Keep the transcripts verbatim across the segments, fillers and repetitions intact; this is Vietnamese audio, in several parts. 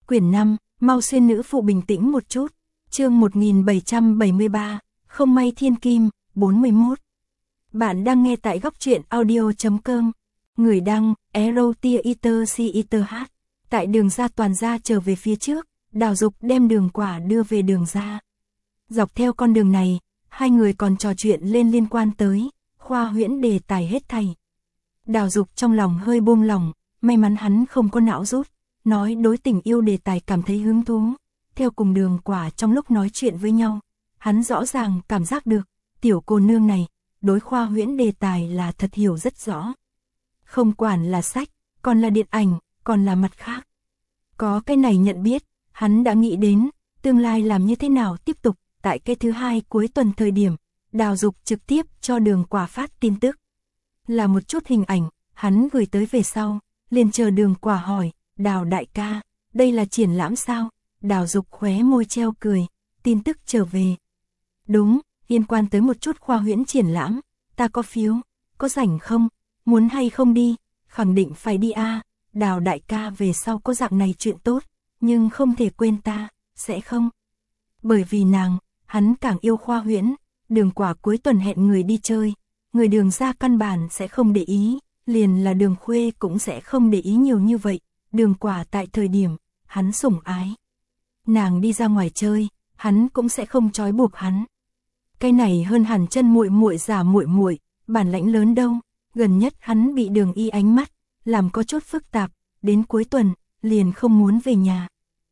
Quyển năm, mau xuyên nữ phụ bình tĩnh một chút. Chương một nghìn bảy trăm bảy mươi ba, không may thiên kim, bốn mươi mốt. Bạn đang nghe tại góc truyện audio chấm com. Người đăng, Erotia Eater C Eater H. Tại đường ra toàn ra trở về phía trước, Đào Dục đem Đường Quả đưa về đường ra. Dọc theo con đường này, hai người còn trò chuyện lên liên quan tới khoa huyễn đề tài hết thảy. Đào Dục trong lòng hơi buông lỏng, may mắn hắn không có não rút, nói đối tình yêu đề tài cảm thấy hứng thú. Theo cùng Đường Quả trong lúc nói chuyện với nhau, hắn rõ ràng cảm giác được, tiểu cô nương này, đối khoa huyễn đề tài là thật hiểu rất rõ. Không quản là sách, còn là điện ảnh, còn là mặt khác. Có cái này nhận biết, hắn đã nghĩ đến, tương lai làm như thế nào tiếp tục. Tại cái thứ hai cuối tuần thời điểm, Đào Dục trực tiếp cho Đường Quả phát tin tức. Là một chút hình ảnh, hắn gửi tới về sau, liền chờ Đường Quả hỏi, Đào đại ca, đây là triển lãm sao? Đào Dục khóe môi treo cười, tin tức trở về. Đúng, liên quan tới một chút khoa huyễn triển lãm, ta có phiếu, có rảnh không? Muốn hay không đi? Khẳng định phải đi a. Đào đại ca về sau có dạng này chuyện tốt, nhưng không thể quên ta, sẽ không? Bởi vì nàng, hắn càng yêu khoa huyễn, Đường Quả cuối tuần hẹn người đi chơi, người Đường ra căn bản sẽ không để ý, liền là Đường Khuê cũng sẽ không để ý nhiều như vậy. Đường Quả tại thời điểm, hắn sủng ái. Nàng đi ra ngoài chơi, hắn cũng sẽ không trói buộc hắn. Cái này hơn hẳn chân muội muội giả muội muội, bản lãnh lớn đâu. Gần nhất hắn bị Đường Y ánh mắt làm có chút phức tạp, đến cuối tuần liền không muốn về nhà.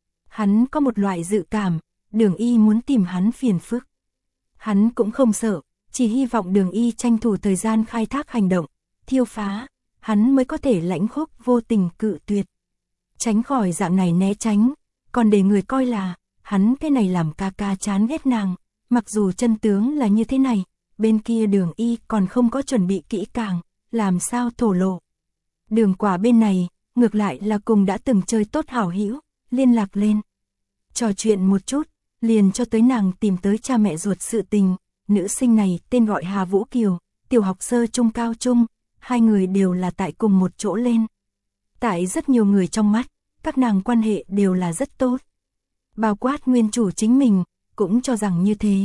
Hắn có một loại dự cảm, Đường Y muốn tìm hắn phiền phức. Hắn cũng không sợ, chỉ hy vọng Đường Y tranh thủ thời gian khai thác hành động, thiêu phá, hắn mới có thể lãnh khúc vô tình cự tuyệt. Tránh khỏi dạng này né tránh, còn để người coi là, hắn cái này làm ca ca chán ghét nàng, mặc dù chân tướng là như thế này, bên kia Đường Y còn không có chuẩn bị kỹ càng, làm sao thổ lộ. Đường Quả bên này, ngược lại là cùng đã từng chơi tốt hảo hữu, liên lạc lên. Trò chuyện một chút, liền cho tới nàng tìm tới cha mẹ ruột sự tình. Nữ sinh này tên gọi Hà Vũ Kiều, tiểu học sơ trung cao trung, hai người đều là tại cùng một chỗ lên. Tại rất nhiều người trong mắt, các nàng quan hệ đều là rất tốt. Bao quát nguyên chủ chính mình, cũng cho rằng như thế.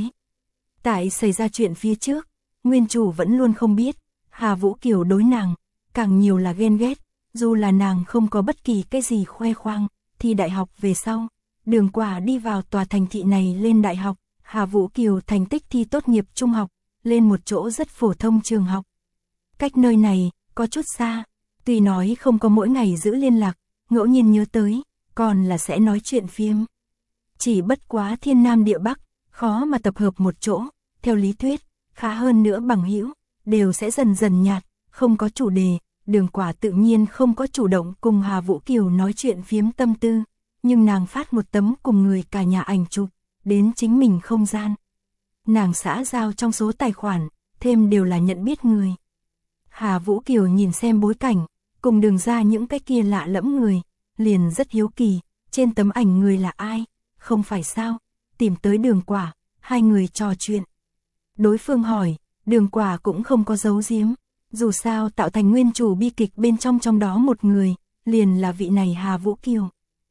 Tại xảy ra chuyện phía trước, nguyên chủ vẫn luôn không biết, Hà Vũ Kiều đối nàng, càng nhiều là ghen ghét, dù là nàng không có bất kỳ cái gì khoe khoang, thì đại học về sau. Đường Quả đi vào tòa thành thị này lên đại học, Hà Vũ Kiều thành tích thi tốt nghiệp trung học, lên một chỗ rất phổ thông trường học. Cách nơi này, có chút xa, tuy nói không có mỗi ngày giữ liên lạc, ngẫu nhiên nhớ tới, còn là sẽ nói chuyện phiếm. Chỉ bất quá thiên nam địa bắc, khó mà tập hợp một chỗ, theo lý thuyết, khá hơn nữa bằng hữu, đều sẽ dần dần nhạt, không có chủ đề. Đường Quả tự nhiên không có chủ động cùng Hà Vũ Kiều nói chuyện phiếm tâm tư. Nhưng nàng phát một tấm cùng người cả nhà ảnh chụp, đến chính mình không gian. Nàng xã giao trong số tài khoản, thêm đều là nhận biết người. Hà Vũ Kiều nhìn xem bối cảnh, cùng Đường ra những cái kia lạ lẫm người, liền rất hiếu kỳ, trên tấm ảnh người là ai, không phải sao, tìm tới Đường Quả, hai người trò chuyện. Đối phương hỏi, Đường Quả cũng không có giấu giếm, dù sao tạo thành nguyên chủ bi kịch bên trong trong đó một người, liền là vị này Hà Vũ Kiều.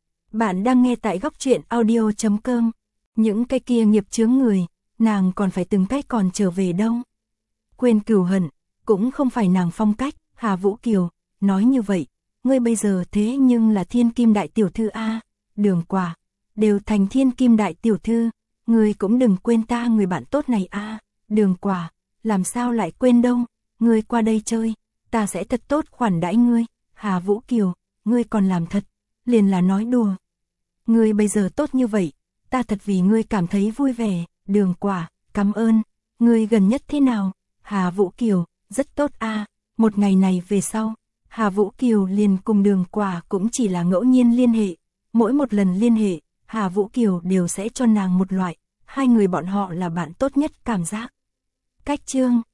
Bạn đang nghe tại góc truyện audio chấm com. Những cái kia nghiệp chướng người, nàng còn phải từng cách còn trở về đâu. Quên cửu hận, cũng không phải nàng phong cách. Hà Vũ Kiều, nói như vậy, ngươi bây giờ thế nhưng là thiên kim đại tiểu thư a. Đường Quả, đều thành thiên kim đại tiểu thư, ngươi cũng đừng quên ta người bạn tốt này a. Đường Quả, làm sao lại quên đâu, ngươi qua đây chơi, ta sẽ thật tốt khoản đãi ngươi. Hà Vũ Kiều, ngươi còn làm thật, liền là nói đùa. Ngươi bây giờ tốt như vậy, ta thật vì ngươi cảm thấy vui vẻ. Đường Quả, cảm ơn. Ngươi gần nhất thế nào? Hà Vũ Kiều, rất tốt a. Một ngày này về sau, Hà Vũ Kiều liền cùng Đường Quả cũng chỉ là ngẫu nhiên liên hệ. Mỗi một lần liên hệ, Hà Vũ Kiều đều sẽ cho nàng một loại, hai người bọn họ là bạn tốt nhất cảm giác. Cách chương